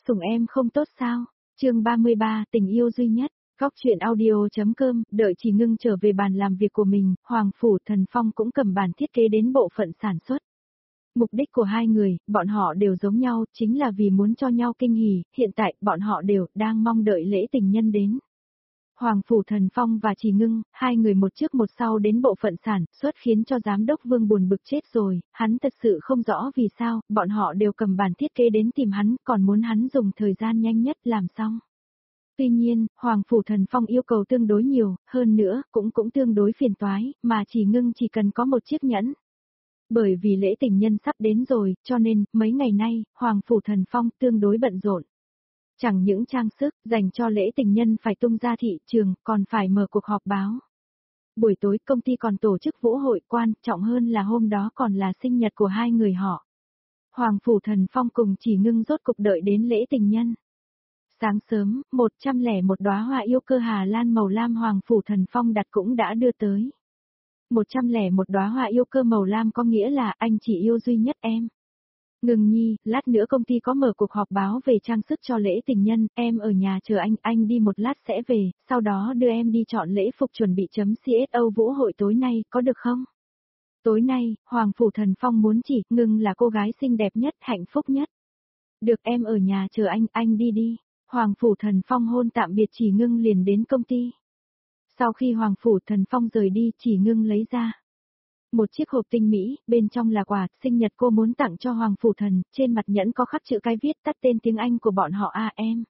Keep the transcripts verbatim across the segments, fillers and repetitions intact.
Sủng em không tốt sao? Chương ba mươi ba, tình yêu duy nhất. Góc truyện audio.com, đợi Chỉ Ngưng trở về bàn làm việc của mình, Hoàng Phủ Thần Phong cũng cầm bản thiết kế đến bộ phận sản xuất. Mục đích của hai người, bọn họ đều giống nhau, chính là vì muốn cho nhau kinh hỉ, hiện tại bọn họ đều đang mong đợi lễ tình nhân đến. Hoàng Phủ Thần Phong và Chỉ Ngưng, hai người một trước một sau đến bộ phận sản xuất khiến cho giám đốc Vương buồn bực chết rồi, hắn thật sự không rõ vì sao, bọn họ đều cầm bản thiết kế đến tìm hắn, còn muốn hắn dùng thời gian nhanh nhất làm xong. Tuy nhiên, Hoàng Phủ Thần Phong yêu cầu tương đối nhiều, hơn nữa, cũng cũng tương đối phiền toái, mà Chỉ Ngưng chỉ cần có một chiếc nhẫn. Bởi vì lễ tình nhân sắp đến rồi, cho nên, mấy ngày nay, Hoàng Phủ Thần Phong tương đối bận rộn. Chẳng những trang sức, dành cho lễ tình nhân phải tung ra thị trường, còn phải mở cuộc họp báo. Buổi tối công ty còn tổ chức vũ hội, quan trọng hơn là hôm đó còn là sinh nhật của hai người họ. Hoàng Phủ Thần Phong cùng Chỉ Ngưng rốt cục đợi đến lễ tình nhân. Sáng sớm, một trăm lẻ một đóa hoa yêu cơ Hà Lan màu lam Hoàng Phủ Thần Phong đặt cũng đã đưa tới. một trăm lẻ một đóa hoa yêu cơ màu lam có nghĩa là anh chỉ yêu duy nhất em. Ngừng nhi, lát nữa công ty có mở cuộc họp báo về trang sức cho lễ tình nhân, em ở nhà chờ anh, anh đi một lát sẽ về, sau đó đưa em đi chọn lễ phục chuẩn bị chấm xê ét o vũ hội tối nay, có được không? Tối nay, Hoàng Phủ Thần Phong muốn chỉ, Ngưng là cô gái xinh đẹp nhất, hạnh phúc nhất. Được em ở nhà chờ anh, anh đi đi. Hoàng Phủ Thần Phong hôn tạm biệt Chỉ Ngưng liền đến công ty. Sau khi Hoàng Phủ Thần Phong rời đi, Chỉ Ngưng lấy ra một chiếc hộp tinh mỹ, bên trong là quà, sinh nhật cô muốn tặng cho Hoàng Phủ Thần, trên mặt nhẫn có khắc chữ cái viết tắt tên tiếng Anh của bọn họ a em.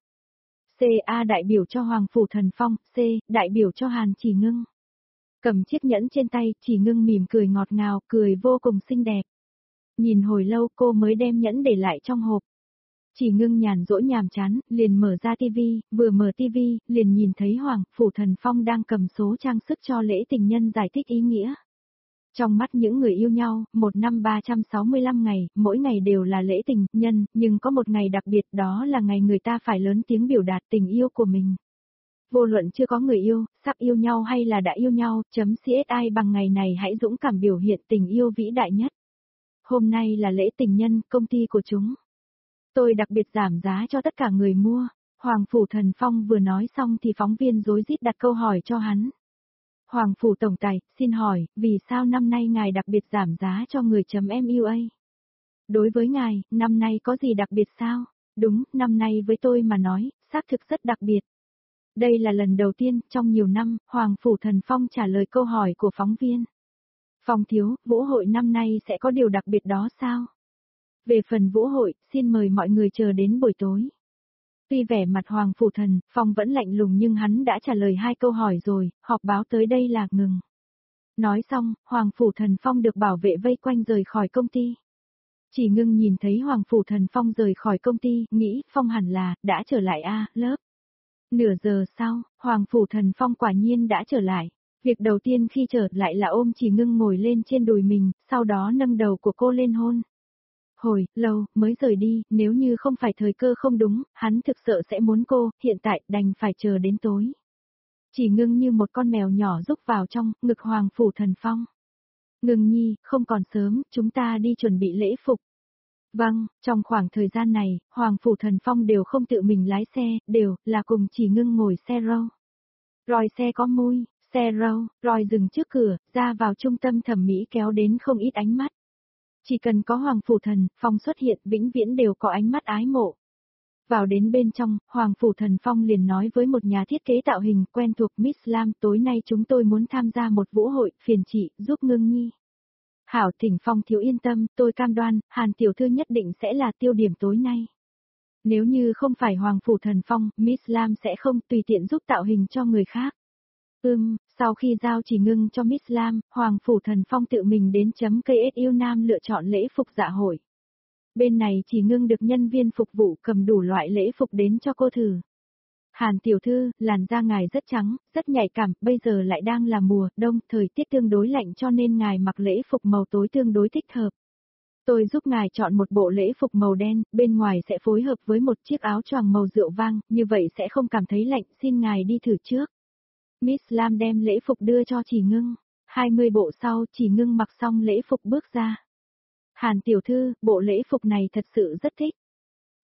C A đại biểu cho Hoàng Phủ Thần Phong, C, đại biểu cho Hàn Chỉ Ngưng. Cầm chiếc nhẫn trên tay, Chỉ Ngưng mỉm cười ngọt ngào, cười vô cùng xinh đẹp. Nhìn hồi lâu cô mới đem nhẫn để lại trong hộp. Chỉ Ngưng nhàn rỗi nhàm chán, liền mở ra tivi, vừa mở tivi, liền nhìn thấy Hoàng Phủ Thần Phong đang cầm số trang sức cho lễ tình nhân giải thích ý nghĩa. Trong mắt những người yêu nhau, một năm ba trăm sáu mươi lăm ngày, mỗi ngày đều là lễ tình nhân, nhưng có một ngày đặc biệt đó là ngày người ta phải lớn tiếng biểu đạt tình yêu của mình. Vô luận chưa có người yêu, sắp yêu nhau hay là đã yêu nhau, chấm xê ét i bằng ngày này hãy dũng cảm biểu hiện tình yêu vĩ đại nhất. Hôm nay là lễ tình nhân, công ty của chúng. Tôi đặc biệt giảm giá cho tất cả người mua. Hoàng Phủ Thần Phong vừa nói xong thì phóng viên rối rít đặt câu hỏi cho hắn. Hoàng Phủ Tổng Tài, xin hỏi, vì sao năm nay ngài đặc biệt giảm giá cho người chấm em u a? Đối với ngài, năm nay có gì đặc biệt sao? Đúng, năm nay với tôi mà nói, xác thực rất đặc biệt. Đây là lần đầu tiên, trong nhiều năm, Hoàng Phủ Thần Phong trả lời câu hỏi của phóng viên. Phong thiếu, vũ hội năm nay sẽ có điều đặc biệt đó sao? Về phần vũ hội, xin mời mọi người chờ đến buổi tối. Tuy vẻ mặt Hoàng Phủ Thần Phong vẫn lạnh lùng nhưng hắn đã trả lời hai câu hỏi rồi, họp báo tới đây là ngừng. Nói xong, Hoàng Phủ Thần Phong được bảo vệ vây quanh rời khỏi công ty. Chỉ Ngưng nhìn thấy Hoàng Phủ Thần Phong rời khỏi công ty, nghĩ, Phong hẳn là, đã trở lại a, lớp. Nửa giờ sau, Hoàng Phủ Thần Phong quả nhiên đã trở lại. Việc đầu tiên khi trở lại là ôm Chỉ Ngưng ngồi lên trên đùi mình, sau đó nâng đầu của cô lên hôn. Hồi, lâu, mới rời đi, nếu như không phải thời cơ không đúng, hắn thực sự sẽ muốn cô, hiện tại, đành phải chờ đến tối. Chỉ Ngưng như một con mèo nhỏ rúc vào trong, ngực Hoàng Phủ Thần Phong. Ngưng nhi, không còn sớm, chúng ta đi chuẩn bị lễ phục. Vâng, trong khoảng thời gian này, Hoàng Phủ Thần Phong đều không tự mình lái xe, đều, là cùng Chỉ Ngưng ngồi xe râu. Roi xe có mui, xe râu, roi dừng trước cửa, ra vào trung tâm thẩm mỹ kéo đến không ít ánh mắt. Chỉ cần có Hoàng Phủ Thần Phong xuất hiện, vĩnh viễn đều có ánh mắt ái mộ. Vào đến bên trong, Hoàng Phủ Thần Phong liền nói với một nhà thiết kế tạo hình quen thuộc Miss Lam, tối nay chúng tôi muốn tham gia một vũ hội, phiền chị, giúp Ngưng nhi. Hảo Thỉnh Phong thiếu yên tâm, tôi cam đoan, Hàn tiểu thư nhất định sẽ là tiêu điểm tối nay. Nếu như không phải Hoàng Phủ Thần Phong, Miss Lam sẽ không tùy tiện giúp tạo hình cho người khác. Ừm, sau khi giao Chỉ Ngưng cho Miss Lam, Hoàng Phủ Thần Phong tự mình đến chấm ca ét u Nam lựa chọn lễ phục dạ hội. Bên này Chỉ Ngưng được nhân viên phục vụ cầm đủ loại lễ phục đến cho cô thử. Hàn tiểu thư, làn da ngài rất trắng, rất nhạy cảm, bây giờ lại đang là mùa đông, thời tiết tương đối lạnh cho nên ngài mặc lễ phục màu tối tương đối thích hợp. Tôi giúp ngài chọn một bộ lễ phục màu đen, bên ngoài sẽ phối hợp với một chiếc áo choàng màu rượu vang, như vậy sẽ không cảm thấy lạnh, xin ngài đi thử trước. Miss Lam đem lễ phục đưa cho Chỉ Ngưng. hai mươi bộ sau, Chỉ Ngưng mặc xong lễ phục bước ra. Hàn tiểu thư, bộ lễ phục này thật sự rất thích.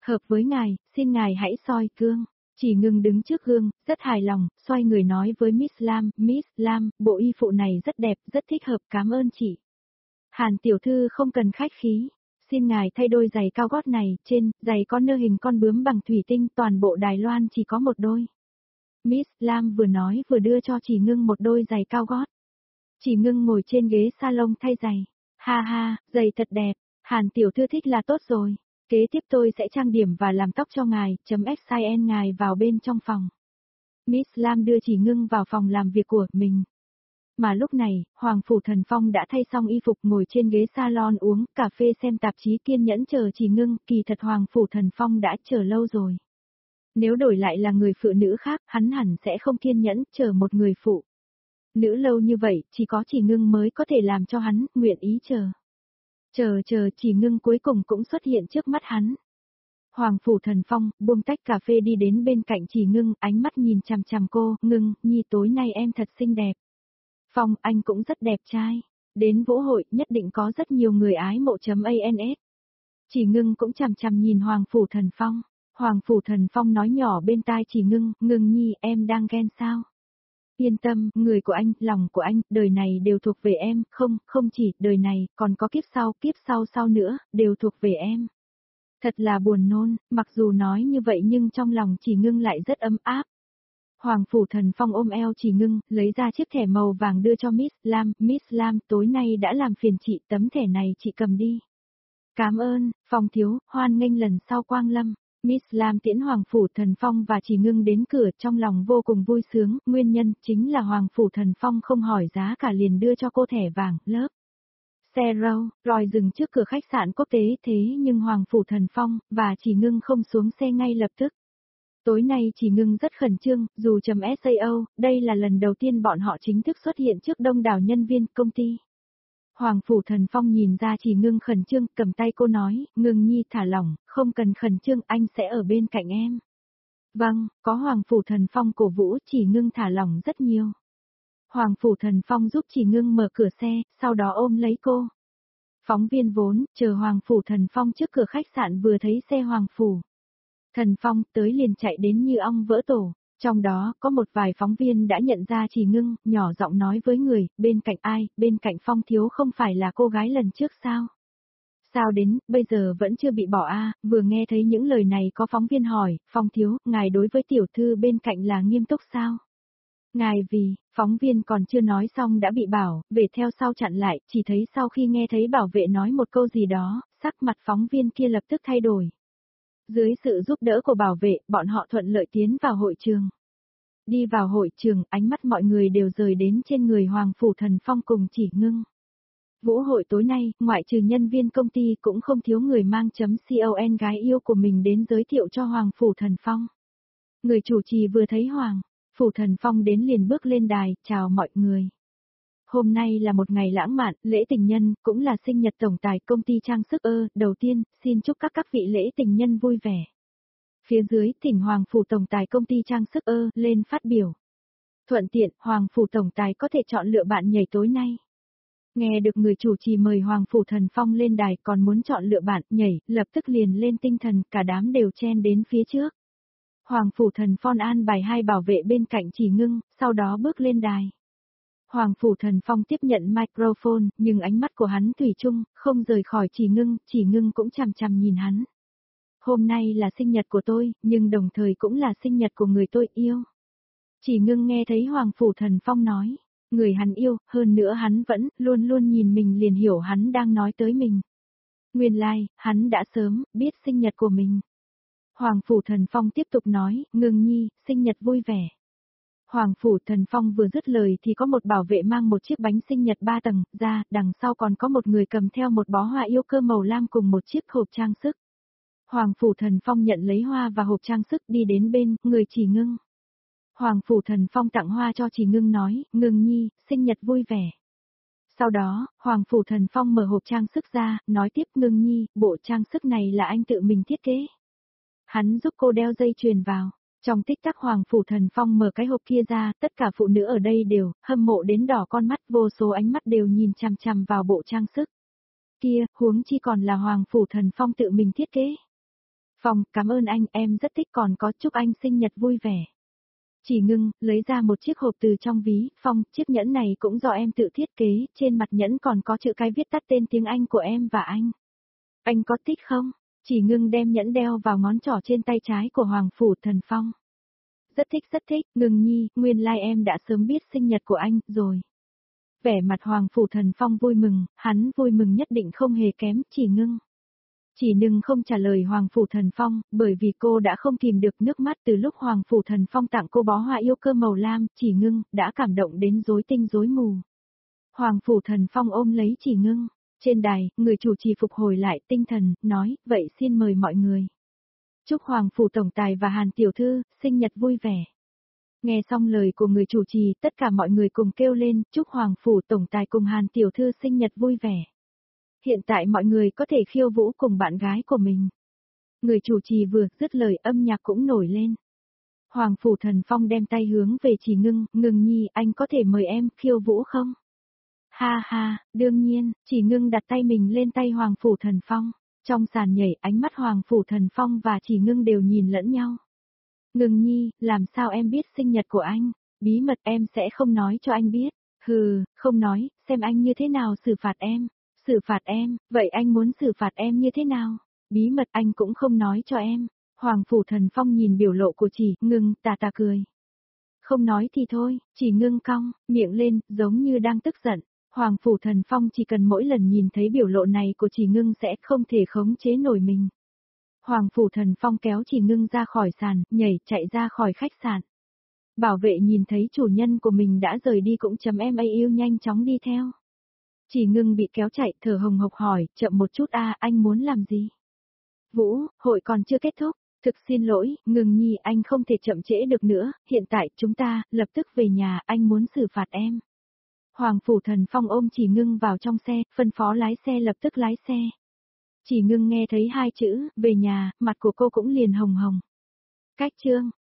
Hợp với ngài, xin ngài hãy soi gương. Chỉ Ngưng đứng trước gương, rất hài lòng, xoay người nói với Miss Lam, Miss Lam, bộ y phụ này rất đẹp, rất thích hợp, cảm ơn chị. Hàn tiểu thư không cần khách khí. Xin ngài thay đôi giày cao gót này, trên, giày có nơ hình con bướm bằng thủy tinh, toàn bộ Đài Loan chỉ có một đôi. Miss Lam vừa nói vừa đưa cho Chỉ Ngưng một đôi giày cao gót. Chỉ Ngưng ngồi trên ghế salon thay giày. Ha ha, giày thật đẹp, Hàn tiểu thư thích là tốt rồi. Kế tiếp tôi sẽ trang điểm và làm tóc cho ngài, chấm xin ngài vào bên trong phòng. Miss Lam đưa Chỉ Ngưng vào phòng làm việc của mình. Mà lúc này, Hoàng Phủ Thần Phong đã thay xong y phục ngồi trên ghế salon uống cà phê xem tạp chí kiên nhẫn chờ Chỉ Ngưng, kỳ thật Hoàng Phủ Thần Phong đã chờ lâu rồi. Nếu đổi lại là người phụ nữ khác, hắn hẳn sẽ không kiên nhẫn chờ một người phụ nữ lâu như vậy, chỉ có Chỉ Ngưng mới có thể làm cho hắn nguyện ý chờ. Chờ chờ Chỉ Ngưng cuối cùng cũng xuất hiện trước mắt hắn. Hoàng Phủ Thần Phong buông tách cà phê đi đến bên cạnh Chỉ Ngưng, ánh mắt nhìn chằm chằm cô, Ngưng, Nhi tối nay em thật xinh đẹp. Phong, anh cũng rất đẹp trai. Đến vũ hội nhất định có rất nhiều người ái mộ chấm ans. Chỉ Ngưng cũng chằm chằm nhìn Hoàng Phủ Thần Phong. Hoàng Phủ Thần Phong nói nhỏ bên tai Chỉ Ngưng, Ngưng Nhi, em đang ghen sao? Yên tâm, người của anh, lòng của anh, đời này đều thuộc về em, không, không chỉ, đời này, còn có kiếp sau, kiếp sau sau nữa, đều thuộc về em. Thật là buồn nôn, mặc dù nói như vậy nhưng trong lòng Chỉ Ngưng lại rất ấm áp. Hoàng Phủ Thần Phong ôm eo Chỉ Ngưng, lấy ra chiếc thẻ màu vàng đưa cho Miss Lam, Miss Lam, tối nay đã làm phiền chị, tấm thẻ này chị cầm đi. Cảm ơn, Phong thiếu, hoan nghênh lần sau quang lâm. Miss Lam tiễn Hoàng Phủ Thần Phong và Chỉ Ngưng đến cửa, trong lòng vô cùng vui sướng, nguyên nhân chính là Hoàng Phủ Thần Phong không hỏi giá cả liền đưa cho cô thẻ vàng, lớp. Xe râu, rồi dừng trước cửa khách sạn quốc tế, thế nhưng Hoàng Phủ Thần Phong và Chỉ Ngưng không xuống xe ngay lập tức. Tối nay Chỉ Ngưng rất khẩn trương, dù chấm sao, đây là lần đầu tiên bọn họ chính thức xuất hiện trước đông đảo nhân viên công ty. Hoàng Phủ Thần Phong nhìn ra Chỉ Ngưng khẩn trương, cầm tay cô nói, Ngưng Nhi thả lỏng, không cần khẩn trương, anh sẽ ở bên cạnh em. Vâng, có Hoàng Phủ Thần Phong cổ vũ, Chỉ Ngưng thả lỏng rất nhiều. Hoàng Phủ Thần Phong giúp Chỉ Ngưng mở cửa xe, sau đó ôm lấy cô. Phóng viên vốn, chờ Hoàng Phủ Thần Phong trước cửa khách sạn vừa thấy xe Hoàng Phủ Thần Phong tới liền chạy đến như ong vỡ tổ. Trong đó, có một vài phóng viên đã nhận ra Chỉ Ngưng, nhỏ giọng nói với người, bên cạnh ai, bên cạnh Phong thiếu không phải là cô gái lần trước sao? Sao đến, bây giờ vẫn chưa bị bỏ a? À? Vừa nghe thấy những lời này có phóng viên hỏi, Phong thiếu, ngài đối với tiểu thư bên cạnh là nghiêm túc sao? Ngài vì, phóng viên còn chưa nói xong đã bị bảo, về theo sau chặn lại, chỉ thấy sau khi nghe thấy bảo vệ nói một câu gì đó, sắc mặt phóng viên kia lập tức thay đổi. Dưới sự giúp đỡ của bảo vệ, bọn họ thuận lợi tiến vào hội trường. Đi vào hội trường, ánh mắt mọi người đều rời đến trên người Hoàng Phủ Thần Phong cùng Chỉ Ngưng. Vũ hội tối nay, ngoại trừ nhân viên công ty cũng không thiếu người mang chấm con gái yêu của mình đến giới thiệu cho Hoàng Phủ Thần Phong. Người chủ trì vừa thấy Hoàng Phủ Thần Phong đến liền bước lên đài, chào mọi người. Hôm nay là một ngày lãng mạn, lễ tình nhân, cũng là sinh nhật tổng tài công ty trang sức ơ, đầu tiên, xin chúc các các vị lễ tình nhân vui vẻ. Phía dưới, thỉnh Hoàng Phủ tổng tài công ty trang sức ơ, lên phát biểu. Thuận tiện, Hoàng Phủ tổng tài có thể chọn lựa bạn nhảy tối nay. Nghe được người chủ trì mời Hoàng Phủ Thần Phong lên đài còn muốn chọn lựa bạn nhảy, lập tức liền lên tinh thần, cả đám đều chen đến phía trước. Hoàng Phủ Thần Phong an bài hai bảo vệ bên cạnh Chỉ Ngưng, sau đó bước lên đài. Hoàng Phủ Thần Phong tiếp nhận microphone, nhưng ánh mắt của hắn thủy chung, không rời khỏi Chỉ Ngưng, Chỉ Ngưng cũng chằm chằm nhìn hắn. Hôm nay là sinh nhật của tôi, nhưng đồng thời cũng là sinh nhật của người tôi yêu. Chỉ Ngưng nghe thấy Hoàng Phủ Thần Phong nói, người hắn yêu, hơn nữa hắn vẫn, luôn luôn nhìn mình liền hiểu hắn đang nói tới mình. Nguyên lai, like, hắn đã sớm, biết sinh nhật của mình. Hoàng Phủ Thần Phong tiếp tục nói, Ngưng Nhi, sinh nhật vui vẻ. Hoàng Phủ Thần Phong vừa dứt lời thì có một bảo vệ mang một chiếc bánh sinh nhật ba tầng, ra, đằng sau còn có một người cầm theo một bó hoa yêu cơ màu lam cùng một chiếc hộp trang sức. Hoàng Phủ Thần Phong nhận lấy hoa và hộp trang sức đi đến bên, người Chỉ Ngưng. Hoàng Phủ Thần Phong tặng hoa cho Chỉ Ngưng nói, Ngưng Nhi, sinh nhật vui vẻ. Sau đó, Hoàng Phủ Thần Phong mở hộp trang sức ra, nói tiếp Ngưng Nhi, bộ trang sức này là anh tự mình thiết kế. Hắn giúp cô đeo dây chuyền vào. Trong tích tắc Hoàng Phủ Thần Phong mở cái hộp kia ra, tất cả phụ nữ ở đây đều, hâm mộ đến đỏ con mắt, vô số ánh mắt đều nhìn chằm chằm vào bộ trang sức. Kia, huống chi còn là Hoàng Phủ Thần Phong tự mình thiết kế. Phong, cảm ơn anh, em rất thích còn có chúc anh sinh nhật vui vẻ. Chỉ Ngưng, lấy ra một chiếc hộp từ trong ví, Phong, chiếc nhẫn này cũng do em tự thiết kế, trên mặt nhẫn còn có chữ cái viết tắt tên tiếng Anh của em và anh. Anh có thích không? Chỉ Ngưng đem nhẫn đeo vào ngón trỏ trên tay trái của Hoàng Phủ Thần Phong. Rất thích rất thích, Ngưng nhi, nguyên lai like em đã sớm biết sinh nhật của anh, rồi. Vẻ mặt Hoàng Phủ Thần Phong vui mừng, hắn vui mừng nhất định không hề kém, Chỉ Ngưng. Chỉ Ngưng không trả lời Hoàng Phủ Thần Phong, bởi vì cô đã không kìm được nước mắt từ lúc Hoàng Phủ Thần Phong tặng cô bó hoa yêu cơ màu lam, Chỉ Ngưng, đã cảm động đến rối tinh rối mù. Hoàng Phủ Thần Phong ôm lấy Chỉ Ngưng. Trên đài, người chủ trì phục hồi lại tinh thần, nói, vậy xin mời mọi người. Chúc Hoàng Phủ Tổng Tài và Hàn Tiểu Thư, sinh nhật vui vẻ. Nghe xong lời của người chủ trì, tất cả mọi người cùng kêu lên, chúc Hoàng Phủ Tổng Tài cùng Hàn Tiểu Thư sinh nhật vui vẻ. Hiện tại mọi người có thể khiêu vũ cùng bạn gái của mình. Người chủ trì vừa dứt lời âm nhạc cũng nổi lên. Hoàng Phủ Thần Phong đem tay hướng về Chỉ Ngưng, Ngưng nhi, anh có thể mời em khiêu vũ không? Ha ha, đương nhiên, Chỉ Ngưng đặt tay mình lên tay Hoàng Phủ Thần Phong. Trong sàn nhảy, ánh mắt Hoàng Phủ Thần Phong và Chỉ Ngưng đều nhìn lẫn nhau. Ngưng nhi, làm sao em biết sinh nhật của anh? Bí mật em sẽ không nói cho anh biết. Hừ, không nói, xem anh như thế nào xử phạt em. Xử phạt em, vậy anh muốn xử phạt em như thế nào? Bí mật anh cũng không nói cho em. Hoàng Phủ Thần Phong nhìn biểu lộ của Chỉ Ngưng, tà tà cười. Không nói thì thôi, Chỉ Ngưng cong, miệng lên, giống như đang tức giận. Hoàng Phủ Thần Phong chỉ cần mỗi lần nhìn thấy biểu lộ này của Chỉ Ngưng sẽ không thể khống chế nổi mình. Hoàng Phủ Thần Phong kéo Chỉ Ngưng ra khỏi sàn, nhảy chạy ra khỏi khách sạn. Bảo vệ nhìn thấy chủ nhân của mình đã rời đi cũng chấm em yêu nhanh chóng đi theo. Chỉ Ngưng bị kéo chạy, thở hồng hộc hỏi, chậm một chút a, anh muốn làm gì? Vũ, hội còn chưa kết thúc, thực xin lỗi, Ngưng nhi, anh không thể chậm trễ được nữa, hiện tại chúng ta, lập tức về nhà, anh muốn xử phạt em. Hoàng Phủ Thần Phong ôm Chỉ Ngưng vào trong xe, phân phó lái xe lập tức lái xe. Chỉ Ngưng nghe thấy hai chữ, về nhà, mặt của cô cũng liền hồng hồng. Cách chương.